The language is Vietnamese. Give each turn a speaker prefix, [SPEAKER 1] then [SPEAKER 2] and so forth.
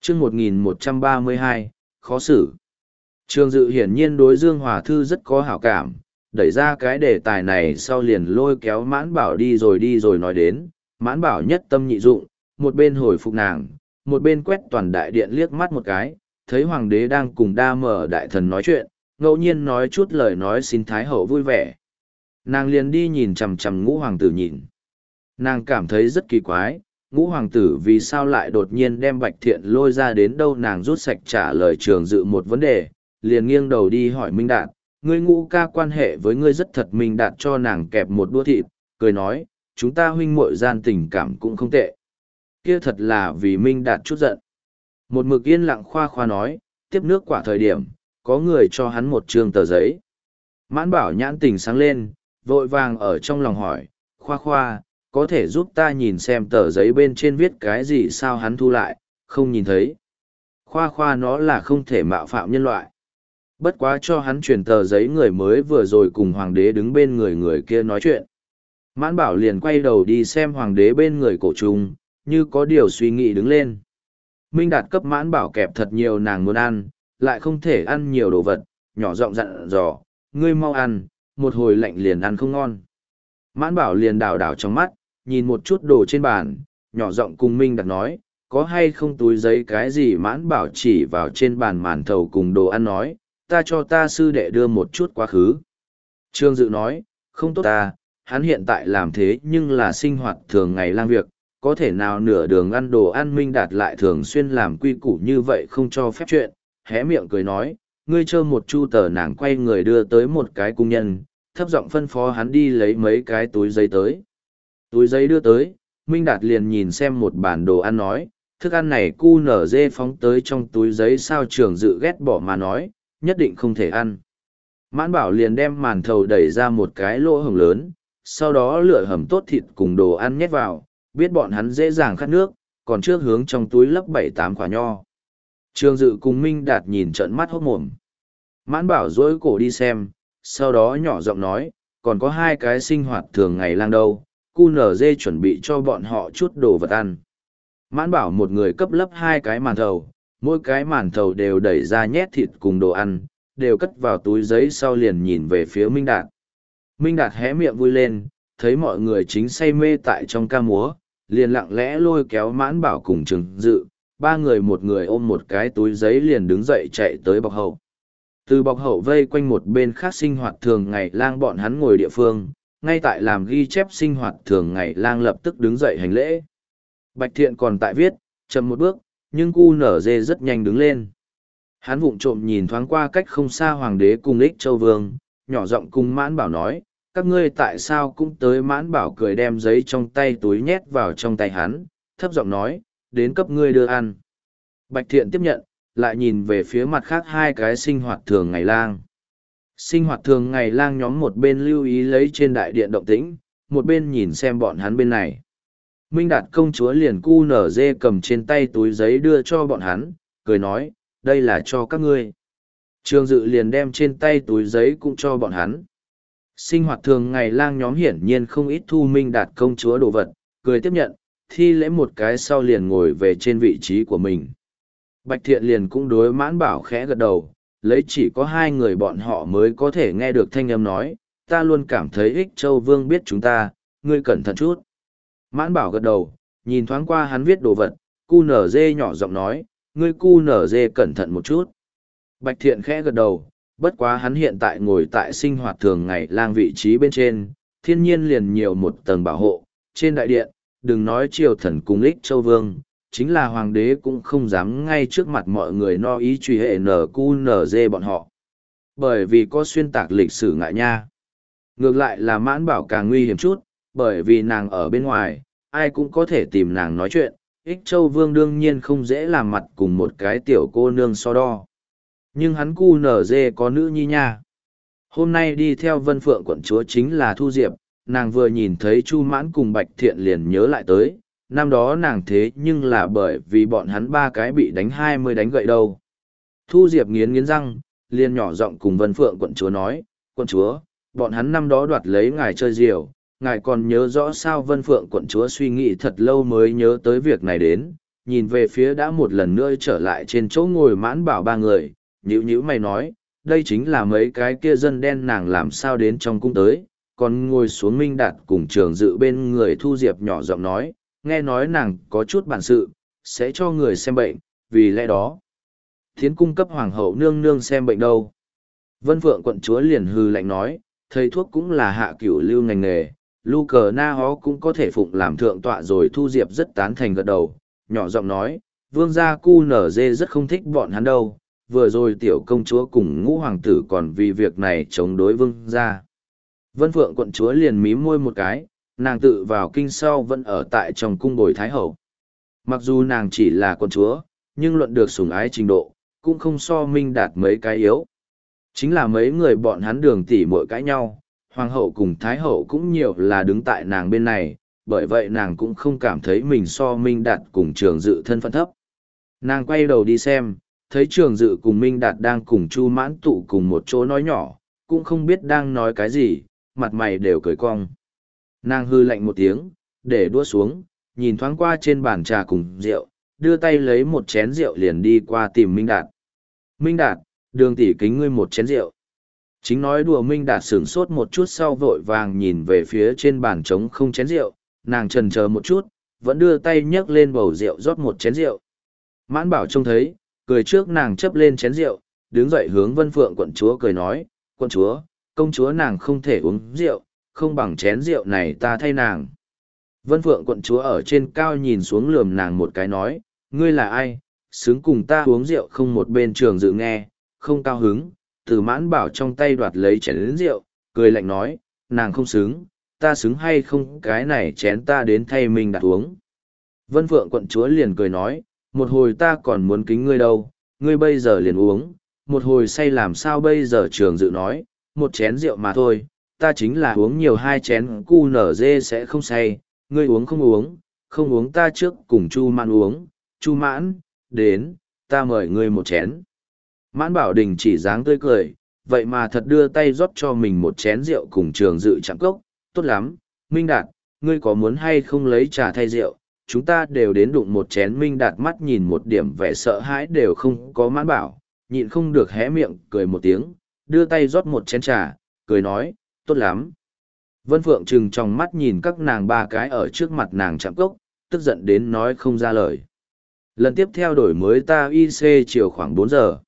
[SPEAKER 1] chương 1132, khó xử. Trường Dự hiển nhiên đối Dương Hòa Thư rất có hảo cảm, đẩy ra cái đề tài này sau liền lôi kéo Mãn Bảo đi rồi nói đến, Mãn Bảo nhất tâm nhị dụng, một bên hồi phục nàng, một bên quét toàn đại điện liếc mắt một cái, thấy hoàng đế đang cùng Đa Mở đại thần nói chuyện, ngẫu nhiên nói chút lời nói xin Thái hậu vui vẻ. Nàng liền đi nhìn chằm chằm Ngũ hoàng tử nhìn. Nàng cảm thấy rất kỳ quái, Ngũ hoàng tử vì sao lại đột nhiên đem Bạch Thiện lôi ra đến đâu. Nàng rút sạch trả lời Trường Dự một vấn đề, liền nghiêng đầu đi hỏi Minh Đạt, ngươi Ngũ ca quan hệ với ngươi rất thật. Minh Đạt cho nàng kẹp một đũa thịt, cười nói, chúng ta huynh muội gian tình cảm cũng không tệ. Kia thật là vì Minh Đạt chút giận. Một mực yên lặng khoa khoa nói, tiếp nước quả thời điểm, có người cho hắn một trương tờ giấy. Mãn Bảo nhãn tình sáng lên, vội vàng ở trong lòng hỏi, khoa khoa, có thể giúp ta nhìn xem tờ giấy bên trên viết cái gì sao? Hắn thu lại, không nhìn thấy. Khoa khoa nó là không thể mạo phạm nhân loại. Bất quá cho hắn truyền tờ giấy người mới vừa rồi cùng hoàng đế đứng bên người kia nói chuyện. Mãn Bảo liền quay đầu đi xem hoàng đế bên người cổ trùng, như có điều suy nghĩ đứng lên. Minh Đạt cấp Mãn Bảo kẹp thật nhiều nàng muốn ăn, lại không thể ăn nhiều đồ vật, nhỏ giọng dặn dò, ngươi mau ăn, một hồi lạnh liền ăn không ngon. Mãn Bảo liền đảo đảo trong mắt, nhìn một chút đồ trên bàn, nhỏ giọng cùng Minh Đạt nói, có hay không túi giấy cái gì? Mãn Bảo chỉ vào trên bàn màn thầu cùng đồ ăn nói, ta cho ta sư đệ đưa một chút quá khứ. Trương Dự nói, không tốt ta, hắn hiện tại làm thế nhưng là sinh hoạt thường ngày lang việc, có thể nào nửa đường ăn đồ ăn? Minh Đạt lại thường xuyên làm quy củ như vậy không cho phép chuyện, hé miệng cười nói, ngươi chơ một chu tờ. Nàng quay người đưa tới một cái cung nhân, thấp giọng phân phó hắn đi lấy mấy cái túi giấy tới. Túi giấy đưa tới, Minh Đạt liền nhìn xem một bản đồ ăn nói, thức ăn này cu nở dê phóng tới trong túi giấy sao? Trường Dự ghét bỏ mà nói, nhất định không thể ăn. Mãn Bảo liền đem màn thầu đẩy ra một cái lỗ hổng lớn, sau đó lựa hầm tốt thịt cùng đồ ăn nhét vào, biết bọn hắn dễ dàng khát nước, còn trước hướng trong túi lấp 7-8 quả nho. Trường Dự cùng Minh Đạt nhìn trợn mắt hốt mồm. Mãn Bảo dối cổ đi xem, sau đó nhỏ giọng nói, còn có 2 cái sinh hoạt thường ngày lang đâu, cu nở dê chuẩn bị cho bọn họ chút đồ vật ăn. Mãn Bảo một người cấp lấp 2 cái màn thầu, mỗi cái màn thầu đều đẩy ra nhét thịt cùng đồ ăn, đều cất vào túi giấy sau liền nhìn về phía Minh Đạt. Minh Đạt hé miệng vui lên, thấy mọi người chính say mê tại trong ca múa, liền lặng lẽ lôi kéo Mãn Bảo cùng Trường Dự, 3 người một người ôm một cái túi giấy liền đứng dậy chạy tới bọc hậu. Từ bọc hậu vây quanh một bên khác sinh hoạt thường ngày lang bọn hắn ngồi địa phương, ngay tại làm ghi chép sinh hoạt thường ngày lang lập tức đứng dậy hành lễ. Bạch Thiện còn tại viết, chậm một bước, nhưng cu nở dê rất nhanh đứng lên. Hắn vụng trộm nhìn thoáng qua cách không xa hoàng đế cùng Ích Châu Vương, nhỏ giọng cùng Mãn Bảo nói, các ngươi tại sao cũng tới? Mãn Bảo cười đem giấy trong tay túi nhét vào trong tay hắn, thấp giọng nói, đến cấp ngươi đưa ăn. Bạch Thiện tiếp nhận, lại nhìn về phía mặt khác 2 cái sinh hoạt thường ngày lang. Sinh hoạt thường ngày lang nhóm một bên lưu ý lấy trên đại điện động tĩnh, một bên nhìn xem bọn hắn bên này. Minh Đạt công chúa liền cu nở dê cầm trên tay túi giấy đưa cho bọn hắn, cười nói, đây là cho các ngươi. Trường Dự liền đem trên tay túi giấy cũng cho bọn hắn. Sinh hoạt thường ngày lang nhóm hiển nhiên không ít thu Minh Đạt công chúa đồ vật, cười tiếp nhận, thi lễ một cái sau liền ngồi về trên vị trí của mình. Bạch Thiện liền cũng đối Mãn Bảo khẽ gật đầu, lấy chỉ có 2 người bọn họ mới có thể nghe được thanh âm nói, ta luôn cảm thấy Ích Châu Vương biết chúng ta, ngươi cẩn thận chút. Mãn Bảo gật đầu, nhìn thoáng qua hắn viết đồ vật, cu nở dê nhỏ giọng nói, ngươi cu nở dê cẩn thận một chút. Bạch Thiện khẽ gật đầu, bất quá hắn hiện tại ngồi tại sinh hoạt thường ngày lang vị trí bên trên, thiên nhiên liền nhiều một tầng bảo hộ, trên đại điện, đừng nói triều thần cùng Ích Châu Vương, chính là hoàng đế cũng không dám ngay trước mặt mọi người no ý truy hệ NQNZ bọn họ. Bởi vì có xuyên tạc lịch sử ngại nha. Ngược lại là Mãn Bảo càng nguy hiểm chút, bởi vì nàng ở bên ngoài, ai cũng có thể tìm nàng nói chuyện, Ích Châu Vương đương nhiên không dễ làm mặt cùng một cái tiểu cô nương so đo. Nhưng hắn QNZ có nữ nhi nha. Hôm nay đi theo Vân Phượng quận chúa chính là Thu Diệp, nàng vừa nhìn thấy Chu Mãn cùng Bạch Thiện liền nhớ lại tới, năm đó nàng thế nhưng là bởi vì bọn hắn 3 cái bị đánh 20 đánh gậy đâu. Thu Diệp nghiến nghiến răng, liền nhỏ giọng cùng Vân Phượng quận chúa nói, quận chúa, bọn hắn năm đó đoạt lấy ngài chơi diều, ngài còn nhớ rõ sao? Vân Phượng quận chúa suy nghĩ thật lâu mới nhớ tới việc này đến, nhìn về phía đã một lần nữa trở lại trên chỗ ngồi Mãn Bảo ba người, nhữ nhữ mày nói, đây chính là mấy cái kia dân đen nàng làm sao đến trong cung tới, còn ngồi xuống Minh Đạt cùng Trường Dự bên người Thu Diệp nhỏ giọng nói, nghe nói nàng có chút bản sự, sẽ cho người xem bệnh, vì lẽ đó. Thiến cung cấp hoàng hậu nương nương xem bệnh đâu. Vân Phượng quận chúa liền hư lạnh nói, thầy thuốc cũng là hạ cửu lưu ngành nghề, Lu Cờ Na Hó cũng có thể phụng làm thượng tọa rồi. Thu Diệp rất tán thành gật đầu, nhỏ giọng nói, vương gia cu nở dê rất không thích bọn hắn đâu, vừa rồi tiểu công chúa cùng ngũ hoàng tử còn vì việc này chống đối vương gia. Vân Phượng quận chúa liền mím môi một cái, nàng tự vào kinh sau vẫn ở tại trong cung bồi thái hậu. Mặc dù nàng chỉ là quận chúa, nhưng luận được sủng ái trình độ, cũng không so Minh Đạt mấy cái yếu. Chính là mấy người bọn hắn đường tỉ muội cãi nhau, hoàng hậu cùng thái hậu cũng nhiều là đứng tại nàng bên này, bởi vậy nàng cũng không cảm thấy mình so Minh Đạt cùng Trường Dự thân phận thấp. Nàng quay đầu đi xem, thấy Trường Dự cùng Minh Đạt đang cùng Chu Mãn tụ cùng một chỗ nói nhỏ, cũng không biết đang nói cái gì, mặt mày đều cười cong. Nàng hư lạnh một tiếng, để đũa xuống, nhìn thoáng qua trên bàn trà cùng rượu, đưa tay lấy một chén rượu liền đi qua tìm Minh Đạt. Minh Đạt, đường tỷ kính ngươi một chén rượu. Chính nói đùa Minh Đạt sửng sốt một chút sau vội vàng nhìn về phía trên bàn trống không chén rượu, nàng chần chờ một chút, vẫn đưa tay nhấc lên bầu rượu rót một chén rượu. Mãn Bảo trông thấy, cười trước nàng chấp lên chén rượu, đứng dậy hướng Vân Phượng quận chúa cười nói, quận chúa, công chúa nàng không thể uống rượu, không bằng chén rượu này ta thay nàng. Vân Phượng quận chúa ở trên cao nhìn xuống lườm nàng một cái nói, ngươi là ai, xứng cùng ta uống rượu không. Một bên Trường Dự nghe, không cao hứng, từ Mãn Bảo trong tay đoạt lấy chén rượu, cười lạnh nói, nàng không xứng, ta xứng hay không, cái này chén ta đến thay mình đặt uống. Vân Phượng quận chúa liền cười nói, một hồi ta còn muốn kính ngươi đâu, ngươi bây giờ liền uống, một hồi say làm sao bây giờ. Trường Dự nói, một chén rượu mà thôi, ta chính là uống nhiều hai chén cu nở dê sẽ không say, ngươi uống không uống ta trước cùng Chu Mãn uống, Chu Mãn, đến, ta mời ngươi một chén. Mãn Bảo đình chỉ dáng tươi cười, vậy mà thật đưa tay rót cho mình một chén rượu cùng Trường Dự chạm cốc, tốt lắm, Minh Đạt, ngươi có muốn hay không lấy trà thay rượu, chúng ta đều đến đụng một chén. Minh Đạt mắt nhìn một điểm vẻ sợ hãi đều không có. Mãn Bảo, nhịn không được hé miệng cười một tiếng, đưa tay rót một chén trà, cười nói, tốt lắm. Vân Phượng trừng trong mắt nhìn các nàng ba cái ở trước mặt nàng chạm cốc, tức giận đến nói không ra lời. Lần tiếp theo đổi mới ta IC chiều khoảng 4 giờ.